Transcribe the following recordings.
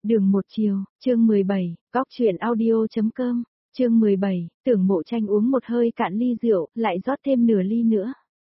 Đường một chiều, chương 17, góc truyện audio.com, chương 17, Tưởng Mộ Tranh uống một hơi cạn ly rượu, lại rót thêm nửa ly nữa.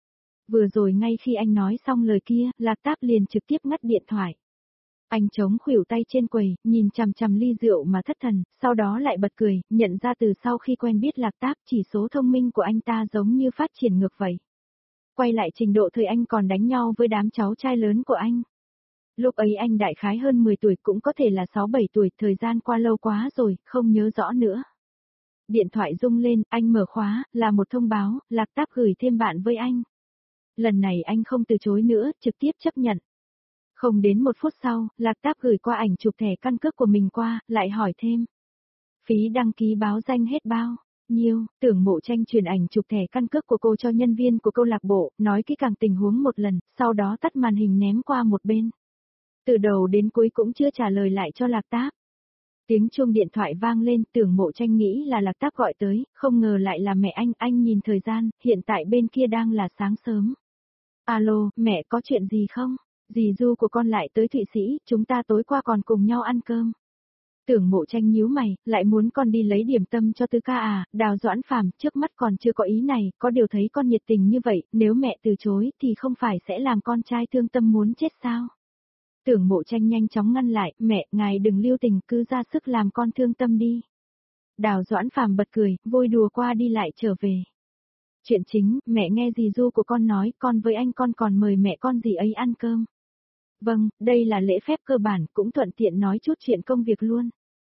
Vừa rồi ngay khi anh nói xong lời kia, Lạc Táp liền trực tiếp ngắt điện thoại. Anh chống khuỷu tay trên quầy, nhìn chằm chằm ly rượu mà thất thần, sau đó lại bật cười, nhận ra từ sau khi quen biết Lạc Táp chỉ số thông minh của anh ta giống như phát triển ngược vậy. Quay lại trình độ thời anh còn đánh nhau với đám cháu trai lớn của anh. Lúc ấy anh đại khái hơn 10 tuổi, cũng có thể là 6-7 tuổi, thời gian qua lâu quá rồi, không nhớ rõ nữa. Điện thoại rung lên, anh mở khóa, là một thông báo, Lạc Táp gửi thêm bạn với anh. Lần này anh không từ chối nữa, trực tiếp chấp nhận. Không đến 1 phút sau, Lạc Táp gửi qua ảnh chụp thẻ căn cước của mình qua, lại hỏi thêm. Phí đăng ký báo danh hết bao nhiêu? Tưởng Mộ Tranh truyền ảnh chụp thẻ căn cước của cô cho nhân viên của câu lạc bộ, nói kỹ càng tình huống một lần, sau đó tắt màn hình ném qua một bên. Từ đầu đến cuối cũng chưa trả lời lại cho Lạc Táp. Tiếng chuông điện thoại vang lên, Tưởng Mộ Tranh nghĩ là Lạc Táp gọi tới, không ngờ lại là mẹ anh nhìn thời gian, hiện tại bên kia đang là sáng sớm. Alo, mẹ có chuyện gì không? Dì Du của con lại tới Thụy Sĩ, chúng ta tối qua còn cùng nhau ăn cơm. Tưởng Mộ Tranh nhíu mày, lại muốn con đi lấy điểm tâm cho Tư ca à? Đào Doãn Phàm trước mắt còn chưa có ý này, có điều thấy con nhiệt tình như vậy, nếu mẹ từ chối thì không phải sẽ làm con trai thương tâm muốn chết sao? Tưởng Mộ Tranh nhanh chóng ngăn lại, mẹ, ngài đừng lưu tình, cứ ra sức làm con thương tâm đi. Đào Doãn Phàm bật cười, vui đùa qua đi lại trở về. Chuyện chính, mẹ nghe dì Du của con nói, con với anh con còn mời mẹ con dì ấy ăn cơm. Vâng, đây là lễ phép cơ bản, cũng thuận tiện nói chút chuyện công việc luôn.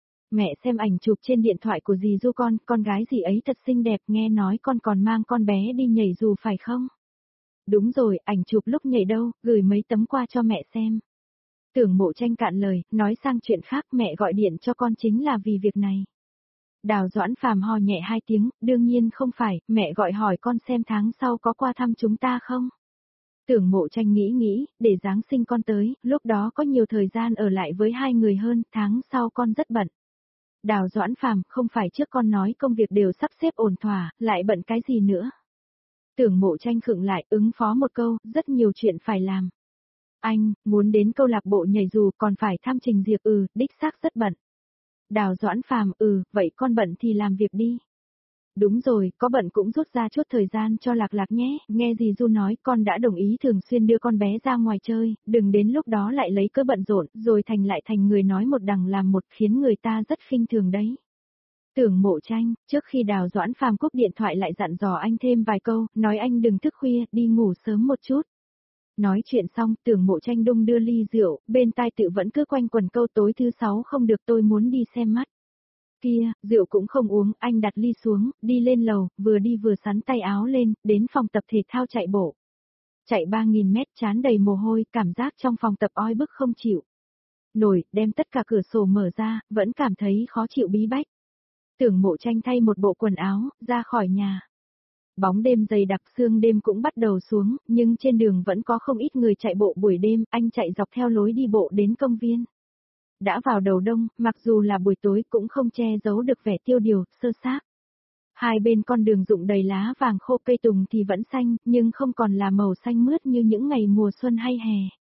Mẹ xem ảnh chụp trên điện thoại của dì Du con gái dì ấy thật xinh đẹp, nghe nói con còn mang con bé đi nhảy dù phải không? Đúng rồi, ảnh chụp lúc nhảy đâu, gửi mấy tấm qua cho mẹ xem. Tưởng Mộ Tranh cạn lời, nói sang chuyện khác, mẹ gọi điện cho con chính là vì việc này. Đào Doãn Phàm ho nhẹ 2 tiếng, đương nhiên không phải, mẹ gọi hỏi con xem tháng sau có qua thăm chúng ta không? Tưởng Mộ Tranh nghĩ, để Giáng sinh con tới, lúc đó có nhiều thời gian ở lại với hai người hơn, tháng sau con rất bận. Đào Doãn Phàm, không phải trước con nói công việc đều sắp xếp ổn thỏa, lại bận cái gì nữa? Tưởng Mộ Tranh khựng lại, ứng phó một câu, rất nhiều chuyện phải làm. Anh, muốn đến câu lạc bộ nhảy dù còn phải thăm Trình Diệp, đích xác rất bận. Đào Doãn Phàm, vậy con bận thì làm việc đi. Đúng rồi, có bận cũng rút ra chút thời gian cho Lạc Lạc nhé, nghe dì Du nói con đã đồng ý thường xuyên đưa con bé ra ngoài chơi, đừng đến lúc đó lại lấy cớ bận rộn, rồi thành người nói một đằng làm một, khiến người ta rất khinh thường đấy. Tưởng Mộ Tranh, trước khi Đào Doãn Phàm cúp điện thoại lại dặn dò anh thêm vài câu, nói anh đừng thức khuya, đi ngủ sớm một chút. Nói chuyện xong, Tưởng Mộ Tranh đung đưa ly rượu, bên tai tự vẫn cứ quanh quẩn câu tối thứ 6 không được, tôi muốn đi xem mắt. Kia, rượu cũng không uống, anh đặt ly xuống, đi lên lầu, vừa đi vừa sắn tay áo lên, đến phòng tập thể thao chạy bộ. Chạy 3.000 mét, trán đầy mồ hôi, cảm giác trong phòng tập oi bức không chịu nổi, đem tất cả cửa sổ mở ra, vẫn cảm thấy khó chịu bí bách. Tưởng Mộ Tranh thay một bộ quần áo, ra khỏi nhà. Bóng đêm dày đặc, sương đêm cũng bắt đầu xuống, nhưng trên đường vẫn có không ít người chạy bộ buổi đêm, anh chạy dọc theo lối đi bộ đến công viên. Đã vào đầu đông, mặc dù là buổi tối cũng không che giấu được vẻ tiêu điều, sơ xác. Hai bên con đường rụng đầy lá vàng khô, cây tùng thì vẫn xanh, nhưng không còn là màu xanh mướt như những ngày mùa xuân hay hè.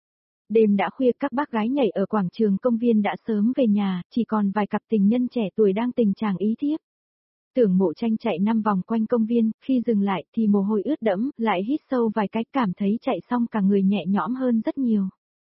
Đêm đã khuya, các bác gái nhảy ở quảng trường công viên đã sớm về nhà, chỉ còn vài cặp tình nhân trẻ tuổi đang tình trạng ý thiếp. Tưởng Mộ Tranh chạy 5 vòng quanh công viên, khi dừng lại thì mồ hôi ướt đẫm, lại hít sâu vài cái, cảm thấy chạy xong cả người nhẹ nhõm hơn rất nhiều.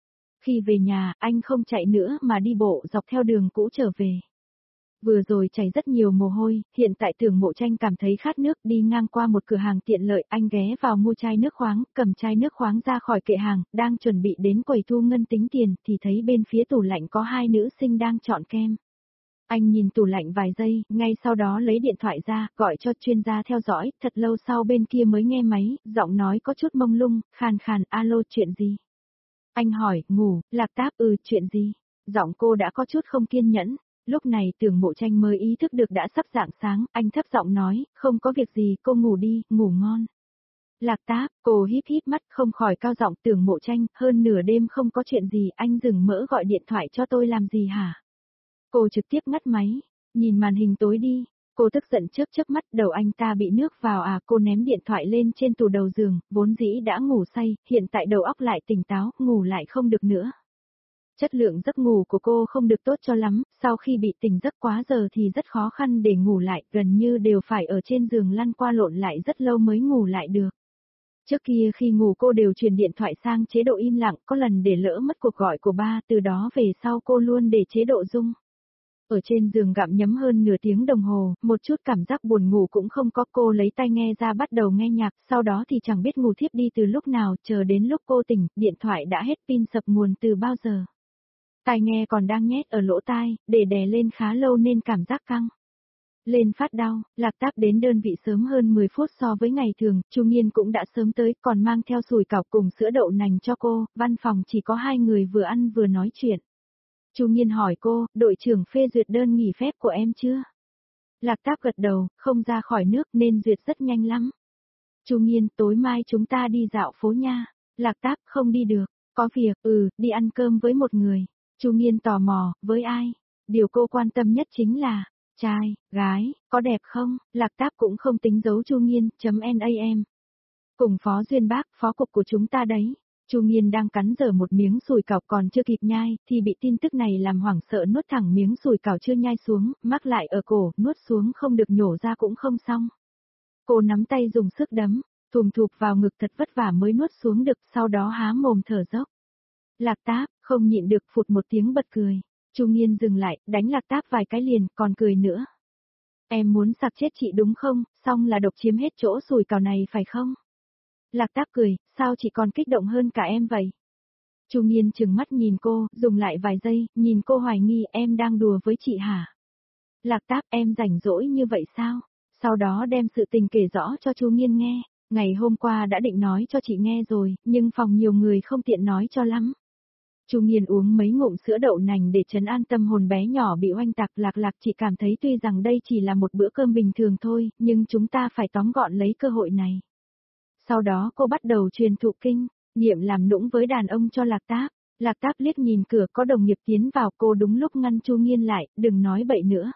Khi về nhà, anh không chạy nữa mà đi bộ dọc theo đường cũ trở về. Vừa rồi chảy rất nhiều mồ hôi, hiện tại Tưởng Mộ Tranh cảm thấy khát nước, đi ngang qua một cửa hàng tiện lợi, anh ghé vào mua chai nước khoáng, cầm chai nước khoáng ra khỏi kệ hàng, đang chuẩn bị đến quầy thu ngân tính tiền, thì thấy bên phía tủ lạnh có hai nữ sinh đang chọn kem. Anh nhìn tủ lạnh vài giây, ngay sau đó lấy điện thoại ra, gọi cho chuyên gia theo dõi, thật lâu sau bên kia mới nghe máy, giọng nói có chút mông lung, khàn khàn, alo, chuyện gì? Anh hỏi, ngủ, Lạc Táp, chuyện gì? Giọng cô đã có chút không kiên nhẫn. Lúc này Tưởng Mộ Tranh mới ý thức được đã sắp rạng sáng, anh thấp giọng nói, không có việc gì, cô ngủ đi, ngủ ngon. Lạc Táp, cô híp híp mắt, không khỏi cao giọng, Tưởng Mộ Tranh, hơn nửa đêm không có chuyện gì, anh dừng mỡ gọi điện thoại cho tôi làm gì hả? Cô trực tiếp ngắt máy, nhìn màn hình tối đi. Cô tức giận chớp mắt, đầu anh ta bị nước vào à? Cô ném điện thoại lên trên tủ đầu giường, vốn dĩ đã ngủ say, hiện tại đầu óc lại tỉnh táo, ngủ lại không được nữa. Chất lượng giấc ngủ của cô không được tốt cho lắm, sau khi bị tỉnh giấc quá giờ thì rất khó khăn để ngủ lại, gần như đều phải ở trên giường lăn qua lộn lại rất lâu mới ngủ lại được. Trước kia khi ngủ cô đều chuyển điện thoại sang chế độ im lặng, có lần để lỡ mất cuộc gọi của ba, từ đó về sau cô luôn để chế độ rung. Ở trên giường gặm nhấm hơn nửa tiếng đồng hồ, một chút cảm giác buồn ngủ cũng không có, cô lấy tai nghe ra bắt đầu nghe nhạc, sau đó thì chẳng biết ngủ thiếp đi từ lúc nào, chờ đến lúc cô tỉnh, điện thoại đã hết pin sập nguồn từ bao giờ. Tai nghe còn đang nhét ở lỗ tai, để đè lên khá lâu nên cảm giác căng. Lên phát đau, Lạc Táp đến đơn vị sớm hơn 10 phút so với ngày thường, Chu Nghiên cũng đã sớm tới, còn mang theo sủi cảo cùng sữa đậu nành cho cô, văn phòng chỉ có hai người vừa ăn vừa nói chuyện. Chu Nghiên hỏi cô, đội trưởng phê duyệt đơn nghỉ phép của em chưa? Lạc Táp gật đầu, không ra khỏi nước nên duyệt rất nhanh lắm. Chu Nghiên, tối mai chúng ta đi dạo phố nha. Lạc Táp, không đi được, có việc, đi ăn cơm với một người. Chu Nghiên tò mò, với ai? Điều cô quan tâm nhất chính là, trai, gái, có đẹp không? Lạc Táp cũng không tính giấu Chu Nghiên, .nam. Cùng Phó Duyên Bác, phó cục của chúng ta đấy. Chu Nghiên đang cắn dở một miếng sủi cảo còn chưa kịp nhai, thì bị tin tức này làm hoảng sợ nuốt thẳng miếng sủi cảo chưa nhai xuống, mắc lại ở cổ, nuốt xuống không được nhổ ra cũng không xong. Cô nắm tay dùng sức đấm, thùm thụp vào ngực thật vất vả mới nuốt xuống được, sau đó há mồm thở dốc. Lạc Táp, không nhịn được phụt một tiếng bật cười. Chu Nghiên dừng lại, đánh Lạc Táp vài cái liền, còn cười nữa. Em muốn sặc chết chị đúng không, xong là độc chiếm hết chỗ sủi cảo này phải không? Lạc Táp cười, sao chị còn kích động hơn cả em vậy? Chu Nghiên trừng mắt nhìn cô, dùng lại vài giây, nhìn cô hoài nghi, em đang đùa với chị hả? Lạc Táp, em rảnh rỗi như vậy sao? Sau đó đem sự tình kể rõ cho Chu Nghiên nghe. Ngày hôm qua đã định nói cho chị nghe rồi, nhưng phòng nhiều người không tiện nói cho lắm. Chu Nghiên uống mấy ngụm sữa đậu nành để trấn an tâm hồn bé nhỏ bị oanh tạc. Lạc chỉ cảm thấy tuy rằng đây chỉ là một bữa cơm bình thường thôi, nhưng chúng ta phải tóm gọn lấy cơ hội này. Sau đó cô bắt đầu truyền thụ kinh, nghiệm làm nũng với đàn ông cho Lạc Táp. Lạc Táp liếc nhìn cửa có đồng nghiệp tiến vào, cô đúng lúc ngăn Chu Nghiên lại, đừng nói bậy nữa.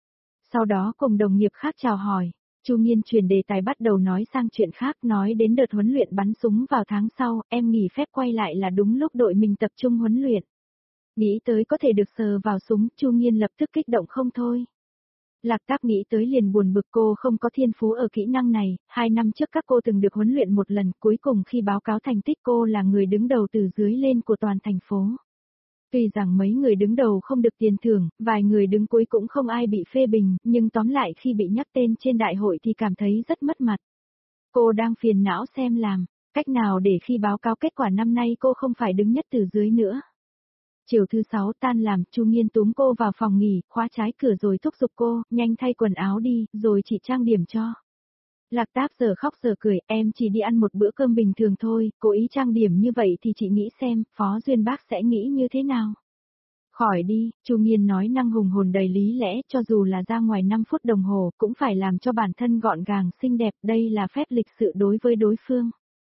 Sau đó cùng đồng nghiệp khác chào hỏi, Chu Nghiên chuyển đề tài bắt đầu nói sang chuyện khác, nói đến đợt huấn luyện bắn súng vào tháng sau, em nghỉ phép quay lại là đúng lúc đội mình tập trung huấn luyện. Nghĩ tới có thể được sờ vào súng, Chu Nghiên lập tức kích động không thôi. Lạc Táp nghĩ tới liền buồn bực, cô không có thiên phú ở kỹ năng này, 2 năm trước các cô từng được huấn luyện một lần, cuối cùng khi báo cáo thành tích cô là người đứng đầu từ dưới lên của toàn thành phố. Tuy rằng mấy người đứng đầu không được tiền thưởng, vài người đứng cuối cũng không ai bị phê bình, nhưng tóm lại khi bị nhắc tên trên đại hội thì cảm thấy rất mất mặt. Cô đang phiền não xem làm, cách nào để khi báo cáo kết quả năm nay cô không phải đứng nhất từ dưới nữa. Chiều thứ 6 tan làm, Chu Nghiên túm cô vào phòng nghỉ, khóa trái cửa rồi thúc giục cô, nhanh thay quần áo đi, rồi chị trang điểm cho. Lạc Táp giờ khóc giờ cười, em chỉ đi ăn một bữa cơm bình thường thôi, cố ý trang điểm như vậy thì chị nghĩ xem, Phó Duyên Bác sẽ nghĩ như thế nào. Khỏi đi, Chu Nghiên nói năng hùng hồn đầy lý lẽ, cho dù là ra ngoài 5 phút đồng hồ, cũng phải làm cho bản thân gọn gàng xinh đẹp, đây là phép lịch sự đối với đối phương.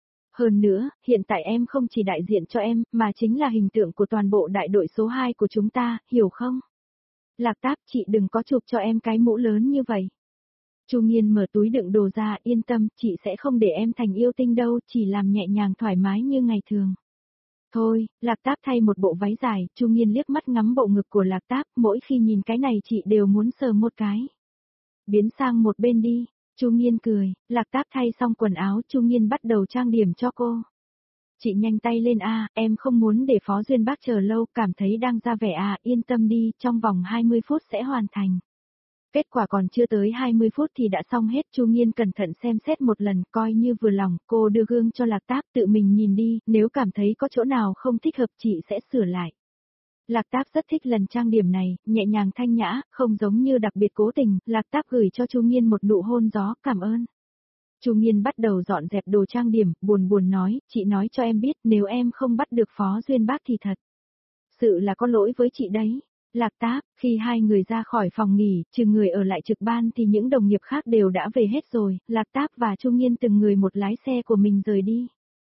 Hơn nữa, hiện tại em không chỉ đại diện cho em, mà chính là hình tượng của toàn bộ đại đội số 2 của chúng ta, hiểu không? Lạc Táp, chị đừng có chụp cho em cái mũ lớn như vậy. Chu Nghiên mở túi đựng đồ ra, yên tâm, chị sẽ không để em thành yêu tinh đâu, chỉ làm nhẹ nhàng thoải mái như ngày thường. Thôi, Lạc Táp thay một bộ váy dài, Chu Nghiên liếc mắt ngắm bộ ngực của Lạc Táp, mỗi khi nhìn cái này chị đều muốn sờ một cái. Biến sang một bên đi, Chu Nghiên cười, Lạc Táp thay xong quần áo, Chu Nghiên bắt đầu trang điểm cho cô. Chị nhanh tay lên em không muốn để Phó Duyên Bác chờ lâu, cảm thấy đang ra vẻ yên tâm đi, trong vòng 20 phút sẽ hoàn thành. Kết quả còn chưa tới 20 phút thì đã xong hết, Chu Nghiên cẩn thận xem xét một lần, coi như vừa lòng, cô đưa gương cho Lạc Táp tự mình nhìn đi, nếu cảm thấy có chỗ nào không thích hợp chị sẽ sửa lại. Lạc Táp rất thích lần trang điểm này, nhẹ nhàng thanh nhã, không giống như đặc biệt cố tình, Lạc Táp gửi cho Chu Nghiên một nụ hôn gió, cảm ơn. Chu Nghiên bắt đầu dọn dẹp đồ trang điểm, buồn nói, chị nói cho em biết nếu em không bắt được Phó Duyên Bác thì thật sự là có lỗi với chị đấy. Lạc Táp, khi hai người ra khỏi phòng nghỉ, trừ người ở lại trực ban thì những đồng nghiệp khác đều đã về hết rồi, Lạc Táp và Chu Nghiên từng người một lái xe của mình rời đi.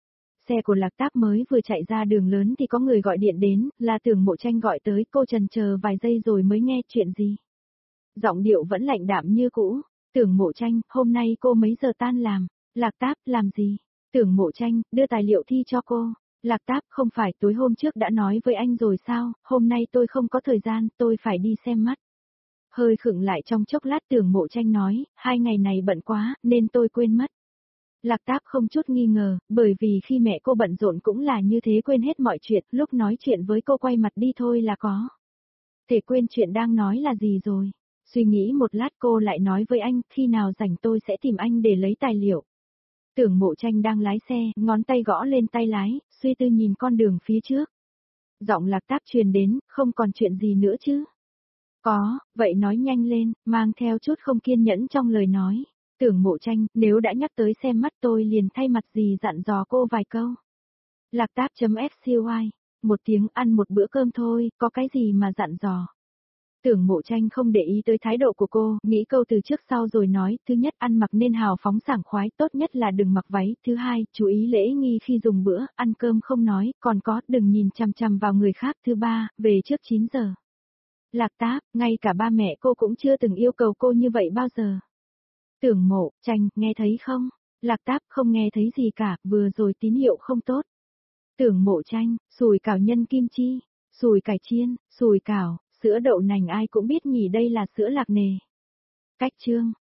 Xe của Lạc Táp mới vừa chạy ra đường lớn thì có người gọi điện đến, là Tưởng Mộ Tranh gọi tới, cô chần chờ vài giây rồi mới nghe chuyện gì. Giọng điệu vẫn lạnh đạm như cũ, Tưởng Mộ Tranh, hôm nay cô mấy giờ tan làm? Lạc Táp, làm gì? Tưởng Mộ Tranh, đưa tài liệu thi cho cô. Lạc Táp, không phải tối hôm trước đã nói với anh rồi sao, hôm nay tôi không có thời gian, tôi phải đi xem mắt. Hơi khựng lại trong chốc lát Tưởng Mộ Tranh nói, 2 ngày này bận quá, nên tôi quên mất. Lạc Táp không chút nghi ngờ, bởi vì khi mẹ cô bận rộn cũng là như thế, quên hết mọi chuyện, lúc nói chuyện với cô quay mặt đi thôi là có. Thể quên chuyện đang nói là gì rồi. Suy nghĩ một lát cô lại nói với anh, khi nào rảnh tôi sẽ tìm anh để lấy tài liệu. Tưởng Mộ Tranh đang lái xe, ngón tay gõ lên tay lái, suy tư nhìn con đường phía trước. Giọng Lạc Táp truyền đến, không còn chuyện gì nữa chứ. Có, vậy nói nhanh lên, mang theo chút không kiên nhẫn trong lời nói. Tưởng Mộ Tranh, nếu đã nhắc tới xem mắt tôi liền thay mặt gì dặn dò cô vài câu. Lạc Táp.scy, một tiếng ăn một bữa cơm thôi, có cái gì mà dặn dò. Tưởng Mộ Tranh không để ý tới thái độ của cô, nghĩ câu từ trước sau rồi nói, thứ nhất ăn mặc nên hào phóng sảng khoái, tốt nhất là đừng mặc váy, thứ hai, chú ý lễ nghi khi dùng bữa, ăn cơm không nói, còn có, đừng nhìn chằm chằm vào người khác, thứ ba, về trước 9 giờ. Lạc Táp, ngay cả ba mẹ cô cũng chưa từng yêu cầu cô như vậy bao giờ. Tưởng Mộ Tranh, nghe thấy không? Lạc Táp không nghe thấy gì cả, vừa rồi tín hiệu không tốt. Tưởng Mộ Tranh, sủi cảo nhân kim chi, sủi cải chiên, sủi cảo, sữa đậu nành ai cũng biết nhỉ, đây là sữa lạc nề. Cách chương